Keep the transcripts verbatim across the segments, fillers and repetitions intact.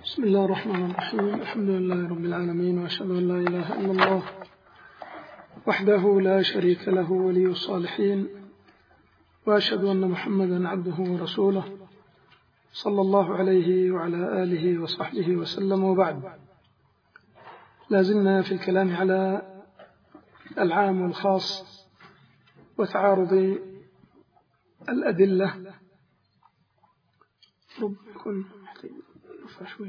بسم الله الرحمن الرحيم. الحمد لله رب العالمين، وأشهد أن لا إله إلا الله وحده لا شريك له ولي الصالحين، وأشهد أن محمدا عبده ورسوله صلى الله عليه وعلى آله وصحبه وسلم. وبعد، لازلنا في الكلام على العام والخاص وتعارض الأدلة. رب يكون محتاج نرفع شوية.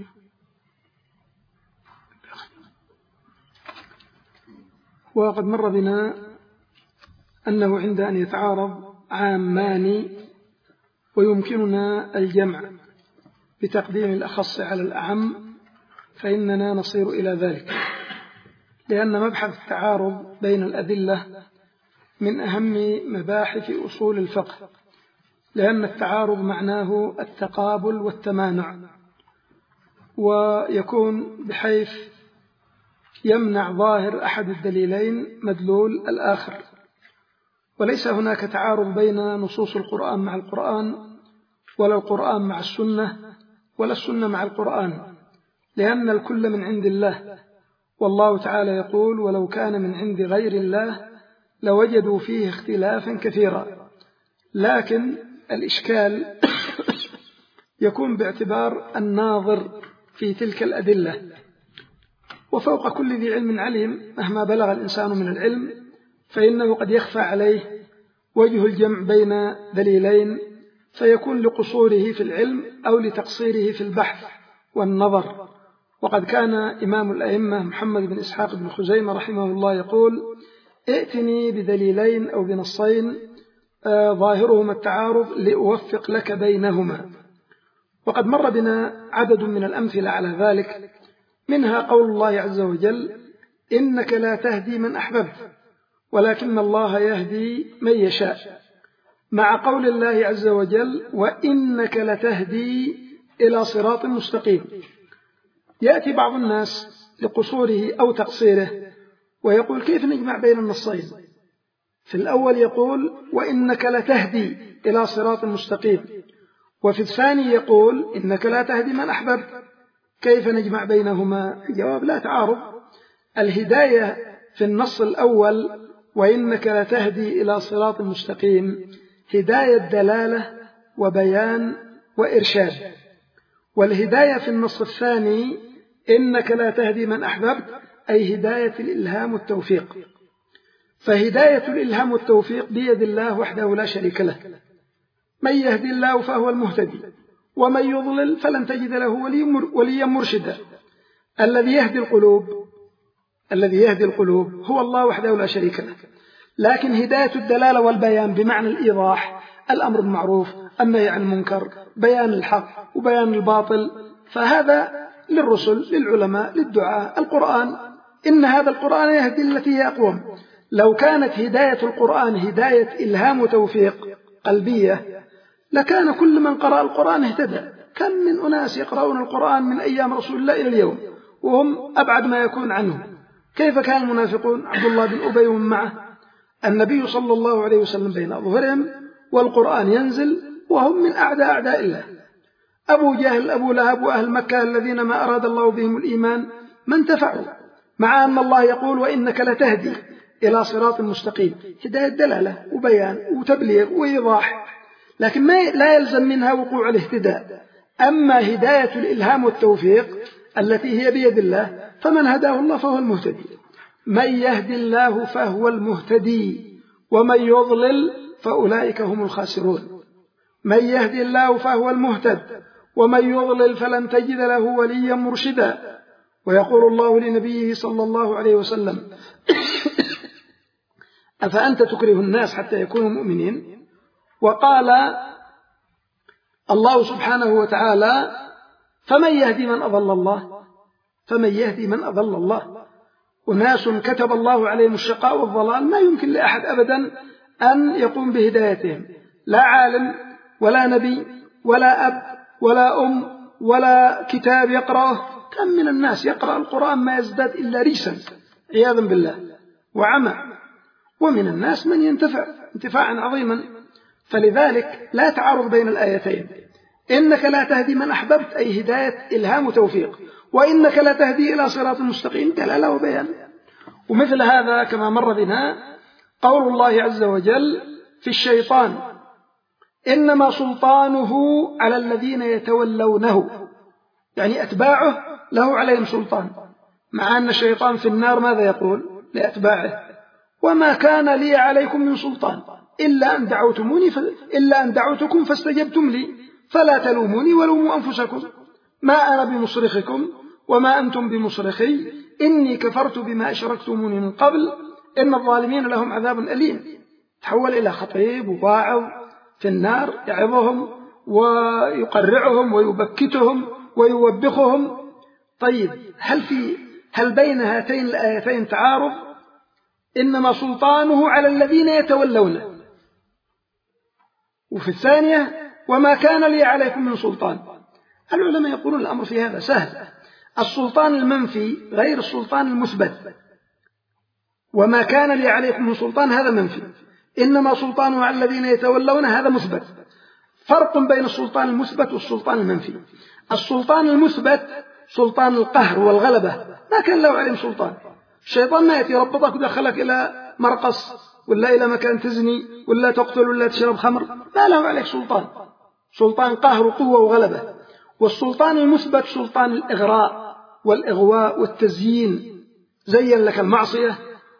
وقد مر بنا أنه عند أن يتعارض عامان ويمكننا الجمع بتقديم الأخص على الأعم، فإننا نصير إلى ذلك، لأن مبحث التعارض بين الأدلة من أهم مباحث أصول الفقه، لأن التعارض معناه التقابل والتمانع، ويكون بحيث يمنع ظاهر أحد الدليلين مدلول الآخر. وليس هناك تعارض بين نصوص القرآن مع القرآن، ولا القرآن مع السنة، ولا السنة مع القرآن، لأن الكل من عند الله، والله تعالى يقول: ولو كان من عند غير الله لوجدوا فيه اختلافا كثيرا. لكن الإشكال يكون باعتبار الناظر في تلك الأدلة، وفوق كل ذي علم عليم، مهما بلغ الإنسان من العلم فإنه قد يخفى عليه وجه الجمع بين دليلين، فيكون لقصوره في العلم أو لتقصيره في البحث والنظر. وقد كان إمام الأئمة محمد بن إسحاق بن خزيمة رحمه الله يقول: ائتني بدليلين أو بنصين ظاهرهما التعارض لأوفق لك بينهما. وقد مر بنا عدد من الأمثلة على ذلك، منها قول الله عز وجل: إنك لا تهدي من أحببت ولكن الله يهدي من يشاء، مع قول الله عز وجل: وإنك لتهدي إلى صراط مستقيم. يأتي بعض الناس لقصوره أو تقصيره ويقول: كيف نجمع بين النصين؟ في الأول يقول: وإنك لتهدي إلى صراط مستقيم، وفي الثاني يقول: إنك لا تهدي من أحببت، كيف نجمع بينهما؟ الجواب: لا تعارض. الهداية في النص الأول وإنك لتهدي إلى صراط مستقيم هداية دلالة وبيان وإرشاد، والهداية في النص الثاني إنك لا تهدي من أحببت أي هداية الإلهام والتوفيق. فهداية الإلهام والتوفيق بيد الله وحده لا شريك له، من يهدي الله فهو المهتدي، ومن يضلل فلن تجد له وليا مرشدا. الذي يهدي القلوب الذي يهدي القلوب هو الله وحده لا شريك له. لكن هداية الدلالة والبيان بمعنى الإيضاح، الأمر بالمعروف، النهي عن المنكر، بيان الحق وبيان الباطل، فهذا للرسل، للعلماء، للدعاء. القرآن، إن هذا القرآن يهدي التي هي أقوم. لو كانت هداية القرآن هداية إلهام وتوفيق قلبية لكان كل من قرأ القرآن اهتدى. كم من أناس يقرؤون القرآن من أيام رسول الله إلى اليوم وهم أبعد ما يكون عنه. كيف كان المنافقون؟ عبد الله بن أبي ومن معه، النبي صلى الله عليه وسلم بين أظهرهم والقرآن ينزل وهم من أعداء أعداء الله. أبو جهل، أبو لهب، وأهل مكة الذين ما أراد الله بهم الإيمان ما انتفعوا، مع أن الله يقول: وإنك لتهدي إلى صراط مستقيم، هداية دلالة وبيان وتبليغ وإيضاح، لكن ما لا يلزم منها وقوع الاهتداء. أما هداية الإلهام والتوفيق التي هي بيد الله فمن هداه الله فهو المهتدي. من يهدي الله فهو المهتدي، ومن يضلل فأولئك هم الخاسرون. من يهدي الله فهو المهتد، ومن يضلل فلن تجد له وليا مرشدا. ويقول الله لنبيه صلى الله عليه وسلم: أفأنت تكره الناس حتى يكونوا مؤمنين؟ وقال الله سبحانه وتعالى: فمن يهدي من أضل الله فمن يهدي من أضل الله. أناس كتب الله عليهم الشقاء والضلال، ما يمكن لأحد أبدا أن يقوم بهدايتهم، لا عالم ولا نبي ولا أب ولا أم ولا كتاب يقرأه. كم من الناس يقرأ القرآن ما يزداد إلا ريسا عياذا بالله وعمى، ومن الناس من ينتفع انتفاعا عظيما. فلذلك لا تعارض بين الآيتين، إنك لا تهدي من أحببت، أي هداية إلهام وتوفيق، وإنك لا تهدي إلى صراط مستقيم، دلالة وبيان. ومثل هذا كما مر بنا قول الله عز وجل في الشيطان: إنما سلطانه على الذين يتولونه، يعني أتباعه له عليهم سلطان، مع أن الشيطان في النار ماذا يقول لأتباعه؟ وما كان لي عليكم من سلطان إلا أن دعوتموني ف... إلا أن دعوتكم فاستجبتم لي فلا تلوموني ولوموا أنفسكم ما أنا بمصرخكم وما أنتم بمصرخي إني كفرت بما أشركتموني من قبل إن الظالمين لهم عذاب أليم. تحول إلى خطيب وواعظ في النار، يعظهم ويقرعهم ويبكتهم ويوبخهم. طيب، هل في هل بين هاتين الآيتين تعارض؟ إنما سلطانه على الذين يتولونه، وفي الثانية وما كان لي عليكم من سلطان. العلماء يقولون الأمر في هذا سهل، السلطان المنفي غير السلطان المثبت، وما كان لي عليكم من سلطان هذا منفي، إنما سلطانه على الذين يتولون هذا مثبت. فرق بين السلطان المثبت والسلطان المنفي. السلطان المثبت سلطان القهر والغلبة، ما كان له عليهم سلطان. الشيطان ما يأتي ربطك ودخلك إلى مرقص ولا إلى مكان تزني ولا تقتل ولا تشرب خمر، ما له عليك سلطان. سلطان قهر وقوة وغلبة. والسلطان المثبت سلطان الإغراء والإغواء والتزيين، زين لك المعصية.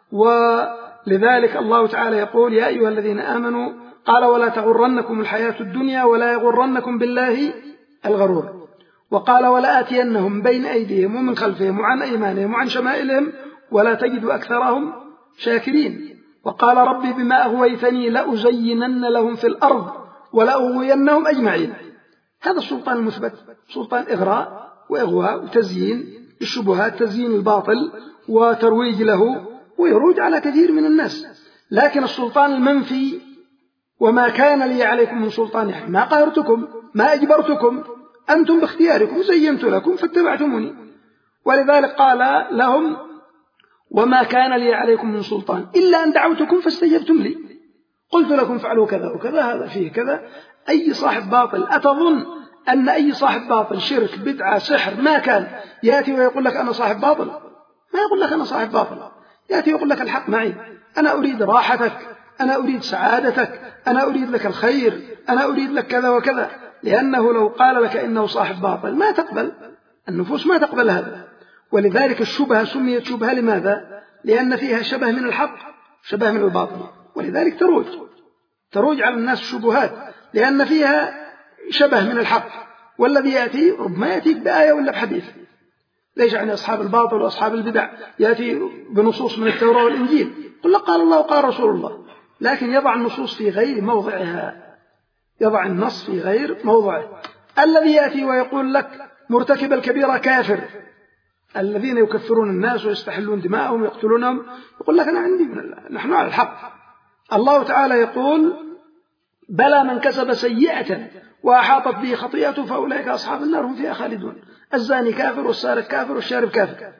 ولذلك الله تعالى يقول: يا أيها الذين آمنوا، قال: ولا تغرنكم الحياة الدنيا ولا يغرنكم بالله الغرور. وقال: ولا آتينهم بين أيديهم ومن خلفهم وعن أيمانهم وعن شمائلهم ولا تجد أكثرهم شاكرين. وقال: ربي بما أغويتني لأزينن لهم في الأرض ولأغوينهم أجمعين. هذا السلطان المثبت، سلطان إغراء وإغواء وتزيين الشبهات، تزيين الباطل وترويج له ويروج على كثير من الناس. لكن السلطان المنفي: وما كان لي عليكم من سلطان، يعني ما قهرتكم ما أجبرتكم، أنتم باختياركم زينت لكم فاتبعتموني. ولذلك قال لهم: وما كان لي عليكم من سلطان إلا أن دعوتكم فاستجبتم لي قلت لكم فعلوا كذا وكذا، هذا فيه كذا. أي صاحب باطل، أتظن أن أي صاحب باطل شرك بدعة سحر ما كان يأتي ويقول لك أنا صاحب باطل؟ ما يقول لك أنا صاحب باطل، يأتي ويقول لك الحق معي، أنا أريد راحتك، أنا أريد سعادتك، أنا أريد لك الخير، أنا أريد لك كذا وكذا. لأنه لو قال لك إنه صاحب باطل ما تقبل، النفوس ما تقبل هذا. ولذلك الشبهة سميت شبهة، لماذا؟ لأن فيها شبه من الحق شبه من الباطل، ولذلك تروج تروج على الناس الشبهات، لأن فيها شبه من الحق. والذي يأتي ربما يأتي بآية ولا بحديث، ليش يعني أصحاب الباطل وأصحاب البدع يأتي بنصوص من التوراة والإنجيل، قل لك قال الله وقال رسول الله، لكن يضع النصوص في غير موضعها، يضع النص في غير موضعه. الذي يأتي ويقول لك مرتكب الكبيرة كافر، الذين يكفرون الناس ويستحلون دماءهم ويقتلونهم، يقول لك أنا عندي من الله، نحن على الحق. الله تعالى يقول: بلى من كسب سيئة وأحاطت به خطيئته فأولئك أصحاب النار هم فيها خالدون. الزاني كافر والسارق كافر والشارب كافر.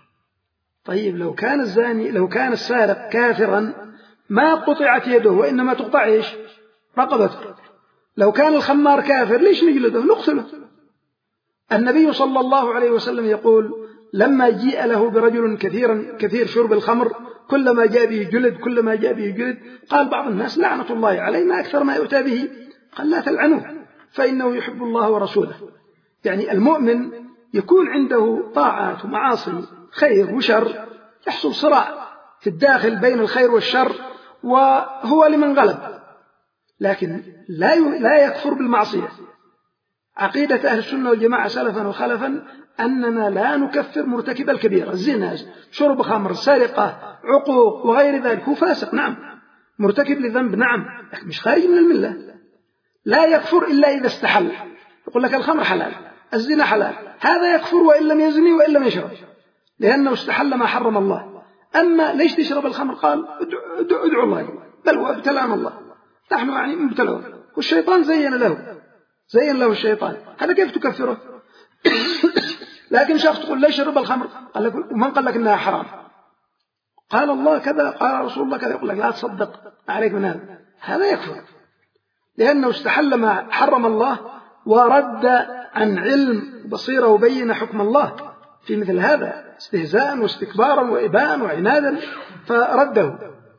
طيب، لو كان الزاني لو كان السارق كافرا ما قطعت يده، وإنما تقطع إيش؟ رقبته. لو كان الخمار كافر ليش نجلده؟ نقتله. النبي صلى الله عليه وسلم يقول: لما جيء له برجل كثيرا كثير شرب الخمر كلما جاء به جلد كلما جاء به جلد، قال بعض الناس: لعنة الله عليه، ما أكثر ما يؤتى به. قال: لا تلعنوه فإنه يحب الله ورسوله. يعني المؤمن يكون عنده طاعات ومعاصي، خير وشر، يحصل صراع في الداخل بين الخير والشر، وهو لمن غلب، لكن لا لا يكفر بالمعصية. عقيدة أهل السنة والجماعة سلفا وخلفا أننا لا نكفر مرتكب الكبيرة، الزنا، شرب خمر، سرقة، عقوق وغير ذلك. هو فاسق نعم، مرتكب لذنب نعم، لكن مش خارج من الملة. لا يكفر إلا إذا استحل، يقول لك الخمر حلال، الزنا حلال، هذا يكفر وإن لم يزني وإن لم يشرب، لأنه استحل ما حرم الله. أما ليش تشرب الخمر؟ قال: ادعو, ادعو الله، بل وابتلانا الله، نحن يعني مبتلون، والشيطان زين له زين له الشيطان، هذا كيف تكفره؟ لكن شخص تقول: ليش شرب الخمر؟ قال لك: ومن قال لك إنها حرام؟ قال الله كذا، قال رسول الله كذا، يقول لك: لا تصدق عليك من هذا، هذا يكفر، لأنه استحل ما حرم الله ورد عن علم بصيرة وبين حكم الله في مثل هذا استهزاء واستكبارا وإباء وعنادا فرده.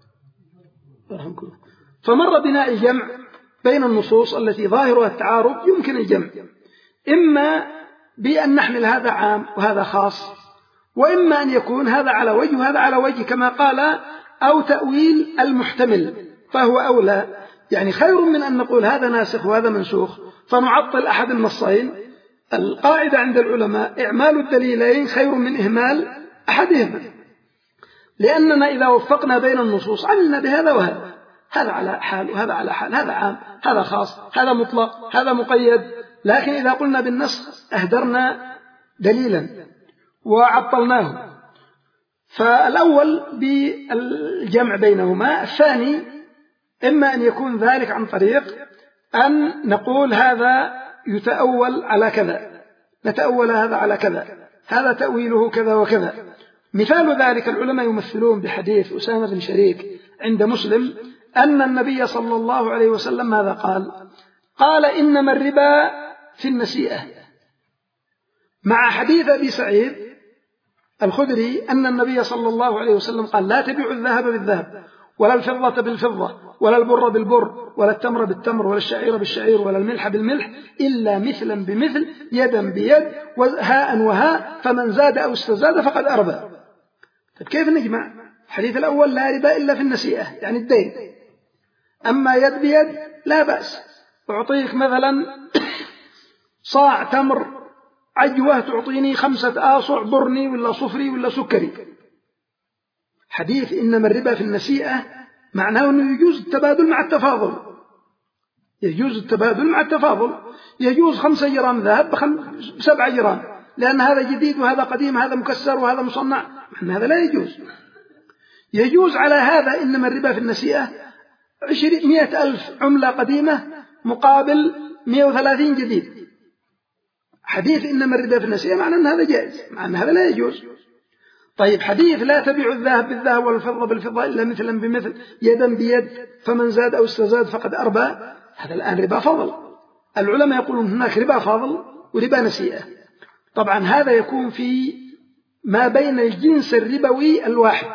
فمر بنا الجمع بين النصوص التي ظاهرها التعارض يمكن الجمع، إما بأن نحمل هذا عام وهذا خاص، وإما أن يكون هذا على وجه وهذا على وجه كما قال، أو تأويل المحتمل فهو أولى. يعني خير من أن نقول هذا ناسخ وهذا منسوخ فنعطل أحد النصين. القاعدة عند العلماء إعمال الدليلين خير من إهمال أحدهما، لأننا إذا وفقنا بين النصوص عملنا بهذا وهذا، هذا على حال وهذا على حال، هذا عام هذا خاص، هذا مطلق هذا مقيد. لكن إذا قلنا بالنسخ أهدرنا دليلا وعطلناه. فالأول بالجمع بينهما. الثاني إما أن يكون ذلك عن طريق أن نقول هذا يتأول على كذا، نتأول هذا على كذا، هذا تأويله كذا وكذا. مثال ذلك العلماء يمثلون بحديث أسامة بن شريك عند مسلم أن النبي صلى الله عليه وسلم ماذا قال؟ قال إنما الربا في النسيئة، مع حديث أبي سعيد الخدري أن النبي صلى الله عليه وسلم قال لا تبيعوا الذهب بالذهب ولا الفضة بالفضة ولا البر بالبر ولا التمر بالتمر ولا الشعير بالشعير ولا الملح بالملح إلا مثلا بمثل يدا بيد وهاء وهاء، فمن زاد أو استزاد فقد أربى. طيب كيف نجمع؟ الحديث الأول لا ربا إلا في النسيئة يعني الدين، أما يد بيد لا بأس. أعطيك مثلا صاع تمر عجوة تعطيني خمسة آصع برني ولا صفري ولا سكري. حديث إنما الربا في النسيئة معناه أنه يجوز التبادل مع التفاضل، يجوز التبادل مع التفاضل، يجوز خمسة جرام ذهب بسبعة جرام، لأن هذا جديد وهذا قديم، هذا مكسر وهذا مصنع، مع هذا لا يجوز. يجوز على هذا إنما الربا في النسيئة عشرين مئة ألف عملة قديمة مقابل مئة وثلاثين جديد. حديث إنما الربا في النسيئة معنى أن هذا جائز، مع أن هذا لا يجوز. طيب حديث لا تبيع الذهب بالذهب والفضة بالفضة إلا مثلا بمثل يدا بيد فمن زاد أو استزاد فقد أربى، هذا الآن ربا فضل. العلماء يقولون هناك ربا فضل وربا نسيئة. طبعا هذا يكون في ما بين الجنس الربوي الواحد،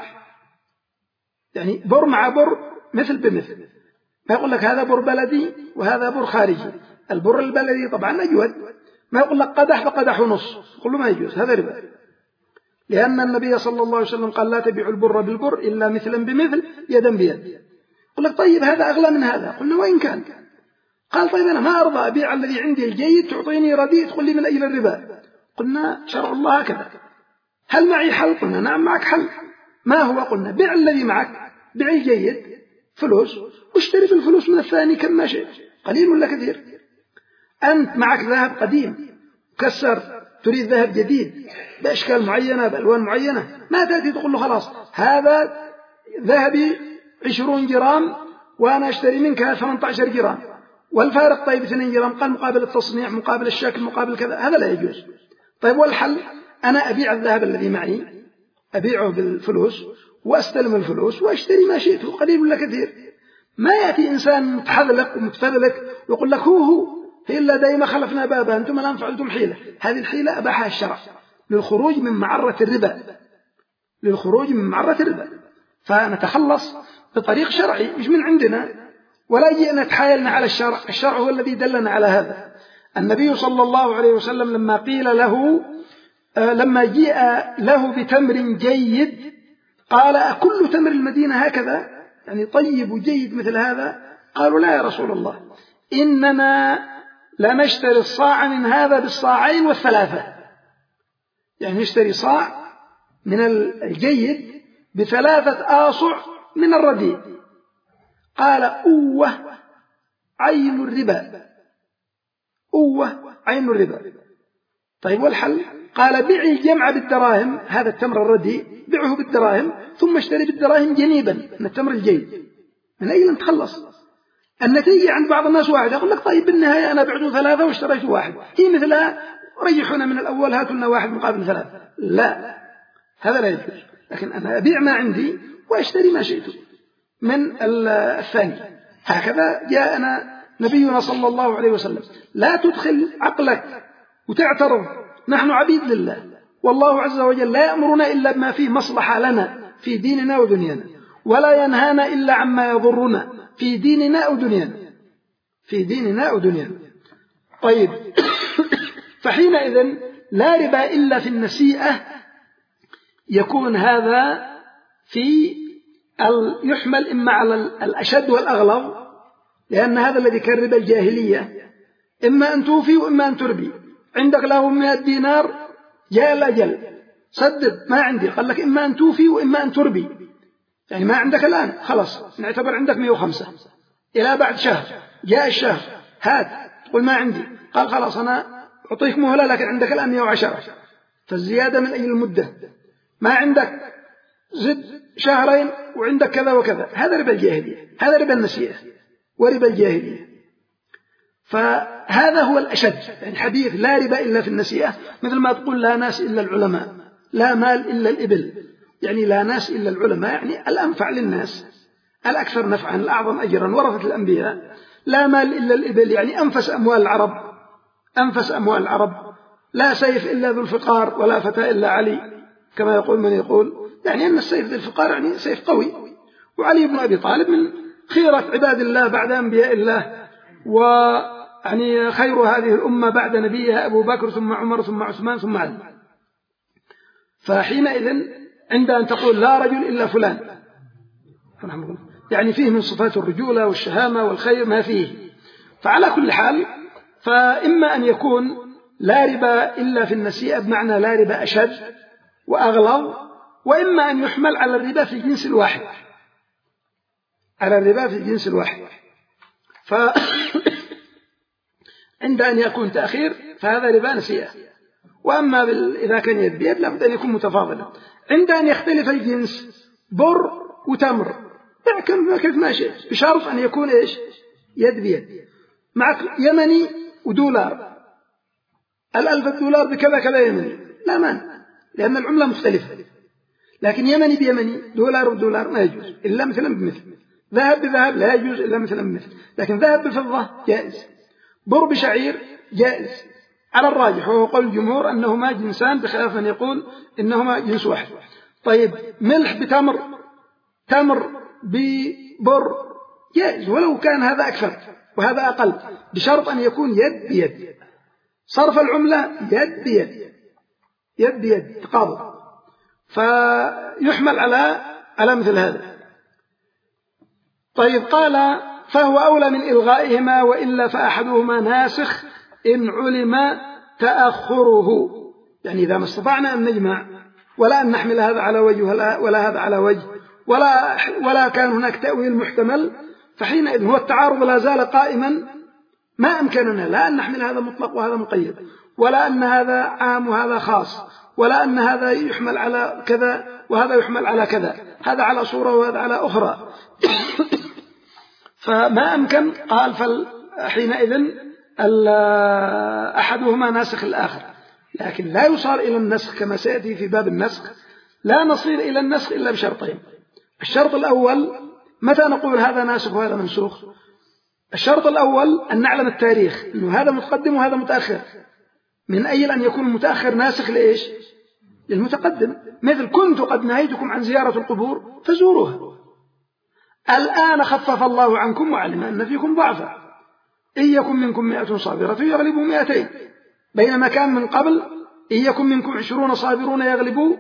يعني بر مع بر مثل بمثل، ما يقول لك هذا بر بلدي وهذا بر خارجي. البر البلدي طبعا أجود، ما يقول لك قدح فقدح ونص، يقول له ما يجوز، هذا ربا، لأن النبي صلى الله عليه وسلم قال لا تبيع البر بالبر إلا مثلا بمثل يدا بيد. يقول لك طيب هذا أغلى من هذا، قلنا وإن كان. قال طيب أنا ما أرضى أبيع الذي عندي الجيد تعطيني رديء تقول لي من أجل الربا. قلنا شرع الله هكذا. هل معي حل؟ قلنا نعم معك حل. ما هو؟ قلنا بيع الذي معك، بيع الجيد فلوس واشتري بالفلوس من الثاني كما شئت، قليل ولا كثير. أنت معك ذهب قديم كسر تريد ذهب جديد بأشكال معينة بألوان معينة، ما تأتي تقول له خلاص هذا ذهبي عشرون جرام وأنا أشتري منك ثمانية عشر جرام والفارق طيب اثنين جرام، قال مقابل التصنيع مقابل الشكل مقابل كذا، هذا لا يجوز. طيب والحل؟ أنا أبيع الذهب الذي معي أبيعه بالفلوس وأستلم الفلوس وأشتري ما شئت قليل ولا كثير. ما يأتي إنسان متحذلك ومتفذلك ويقول لك هو هو إلا دائما خلفنا بابا أنتم الآن فعلتم حيلة. هذه الحيلة أباحها الشرع للخروج من معرة الربا، للخروج من معرة الربا، فنتخلص بطريق شرعي مش من عندنا، ولا جئنا تحايلنا على الشرع. الشرع هو الذي دلنا على هذا. النبي صلى الله عليه وسلم لما قيل له لما جيء له بتمر جيد قال أكل تمر المدينة هكذا يعني طيب وجيد مثل هذا؟ قالوا لا يا رسول الله، إننا لا نشتري الصاع من هذا بالصاعين والثلاثة، يعني نشتري صاع من الجيد بثلاثة آصع من الرديء. قال أوه عين الربا، أوه عين الربا. طيب والحل؟ قال بيع الجمع بالدراهم، هذا التمر الرديء بيعه بالدراهم ثم اشتري بالدراهم جنيبا من التمر الجيد من أين نتخلص. النتيجة عند بعض الناس واحد، يقول لك طيب بالنهاية أنا بعته ثلاثة واشتريت واحد، هي مثلها ريحونا من الأول هاتوا لنا واحد مقابل ثلاثة. لا، هذا لا يجوز. لكن أنا أبيع ما عندي واشتري ما شئت من الثاني. هكذا جاءنا نبينا صلى الله عليه وسلم: لا تدخل عقلك وتعترض، نحن عبيد لله، والله عز وجل لا يأمرنا إلا بما فيه مصلحة لنا في ديننا ودنيانا، ولا ينهانا إلا عما يضرنا في ديننا ودنيانا في ديننا ودنيانا. طيب فحينئذ لا ربا إلا في النسيئة، يكون هذا في يحمل إما على الأشد والأغلظ، لأن هذا الذي كان ربا الجاهلية، إما أن توفي وإما أن تربي. عندك له مئة دينار، جاء الأجل سدد، ما عندي، قال لك إما أن توفي وإما أن تربي، يعني ما عندك الآن خلاص نعتبر عندك مئة وخمسة، إلى بعد شهر جاء الشهر هات، تقول ما عندي، قال خلاص أنا أعطيك مهلة لكن عندك الآن مئة وعشرة، فالزيادة من أي المدة، ما عندك زد شهرين وعندك كذا وكذا. هذا ربا الجاهلية، هذا ربا النسيئة وربا الجاهلية. فهذا هو الأشد، يعني حديث لا ربا إلا في النسيئة، مثل ما تقول لا ناس إلا العلماء، لا مال إلا الإبل، يعني لا ناس إلا العلماء، يعني الأنفع للناس، الأكثر نفعا، الأعظم أجرا، ورثة الأنبياء. لا مال إلا الإبل، يعني أنفس أموال العرب، أنفس أموال العرب. لا سيف إلا ذو الفقار، ولا فتى إلا علي، كما يقول من يقول، يعني أن السيف ذو الفقار يعني سيف قوي، وعلي بن أبي طالب من خيرة عباد الله بعد أنبياء الله، ويعني خير هذه الأمة بعد نبيها أبو بكر ثم عمر ثم عثمان ثم علي. فحينئذ عند أن تقول لا رجل إلا فلان، يعني فيه من صفات الرجولة والشهامة والخير ما فيه. فعلى كل حال، فإما أن يكون لا ربا إلا في النسيئة بمعنى لا ربا أشد وأغلظ، وإما أن يحمل على الربا في الجنس الواحد، على الربا في الجنس الواحد. فعند أن يكون تأخير فهذا ربا نسيئة، وأما إذا كان يد بيد لابد أن يكون متفاضلا. عند أن يختلف الجنس، بر وتمر، كيف ما شئت، بشرط أن يكون إيش؟ يد بيد. معك يمني ودولار، الألف الدولار بكذا كذا يمني، لا مانع، لأن العملة مختلفة. لكن يمني بيمني، دولار بدولار ما يجوز إلا مثلا بمثل، ذهب بذهب لا يجوز إلا مثلا بمثل، لكن ذهب بالفضة جائز، بر بشعير جائز على الراجح، وهو قول الجمهور أنهما جنسان، بخلاف من يقول إنهما جنس واحد. طيب ملح بتمر، تمر ببر جائز، ولو كان هذا أكثر وهذا أقل، بشرط أن يكون يد بيد. صرف العملة يد بيد، يد بيد تقابض، فيحمل على على مثل هذا. طيب قال فهو أولى من إلغائهما، وإلا فأحدهما ناسخ إن علم تأخره، يعني إذا ما استطعنا أن نجمع ولا أن نحمل هذا على وجه ولا, ولا هذا على وجه، ولا, ولا كان هناك تأويل محتمل، فحينئذ هو التعارض لا زال قائما، ما أمكننا لا أن نحمل هذا مطلق وهذا مقيد، ولا أن هذا عام وهذا خاص، ولا أن هذا يحمل على كذا وهذا يحمل على كذا، هذا على صورة وهذا على أخرى. فما أمكن، قال فحينئذ أحدهما ناسخ الآخر. لكن لا يصار إلى النسخ كما سيأتي في باب النسخ، لا نصير إلى النسخ إلا بشرطين. الشرط الأول، متى نقول هذا ناسخ وهذا منسوخ؟ الشرط الأول أن نعلم التاريخ، أنه هذا متقدم وهذا متأخر، من أجل أن يكون المتأخر ناسخ لإيش؟ للمتقدم. مثل كنت قد نهيتكم عن زيارة القبور فزوروها، الآن خفف الله عنكم وعلم أن فيكم ضعفا، إن يكن منكم مئة صابرة يغلبوا مئتين، بينما كان من قبل إن يكن منكم عشرون صابرون يغلبوا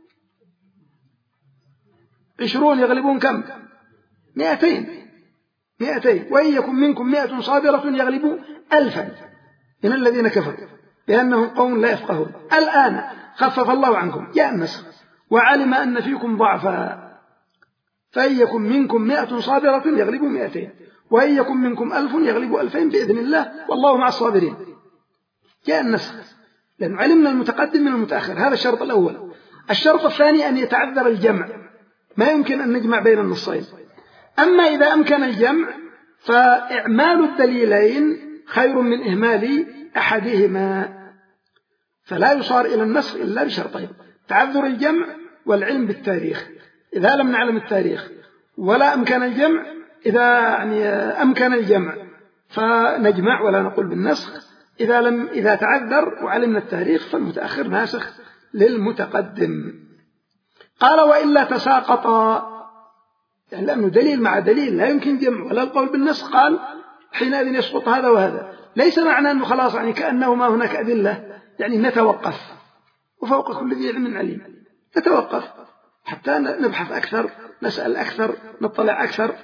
عشرون يغلبون كم؟ مئتين مئتين، وإن يكن منكم مئة صابرة يغلبوا ألفا من الذين كفروا لأنهم قوم لا يفقهون. الآن خفف الله عنكم، جاء النسخ، وعلم أن فيكم ضعفا، فإن يكن منكم مئة صابرة يغلبوا مئتين، وإن يكن منكم ألف يغلبوا ألفين بإذن الله والله مع الصابرين. جاء النسخ لأن علمنا المتقدم من المتأخر، هذا الشرط الأول. الشرط الثاني أن يتعذر الجمع، ما يمكن أن نجمع بين النصين. أما إذا أمكن الجمع فإعمال الدليلين خير من إهمال أحدهما، فلا يصار إلى النسخ إلا بشرطين: تعذر الجمع والعلم بالتاريخ. إذا لم نعلم التاريخ ولا أمكن الجمع، إذا يعني أمكن الجمع فنجمع ولا نقول بالنسخ. إذا لم إذا تعذر وعلمنا التاريخ فالمتأخر ناسخ للمتقدم. قال وإلا تساقطا، يعني لأنه دليل مع دليل لا يمكن جمع ولا القول بالنسخ، قال حينئذ يسقط هذا وهذا. ليس معنى أنه خلاص يعني كأنه ما هناك أدلة، يعني نتوقف، وفوق كل ذي علم عليم، نتوقف حتى نبحث أكثر، نسأل أكثر، نطلع أكثر.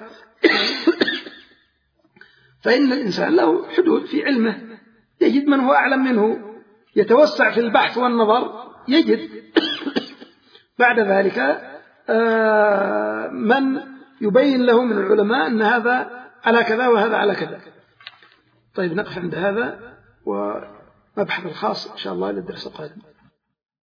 فإن الإنسان له حدود في علمه، يجد من هو أعلم منه، يتوسع في البحث والنظر يجد. بعد ذلك من يبين له من العلماء أن هذا على كذا وهذا على كذا. طيب نقف عند هذا، ومبحث الخاص إن شاء الله للدرس القادم.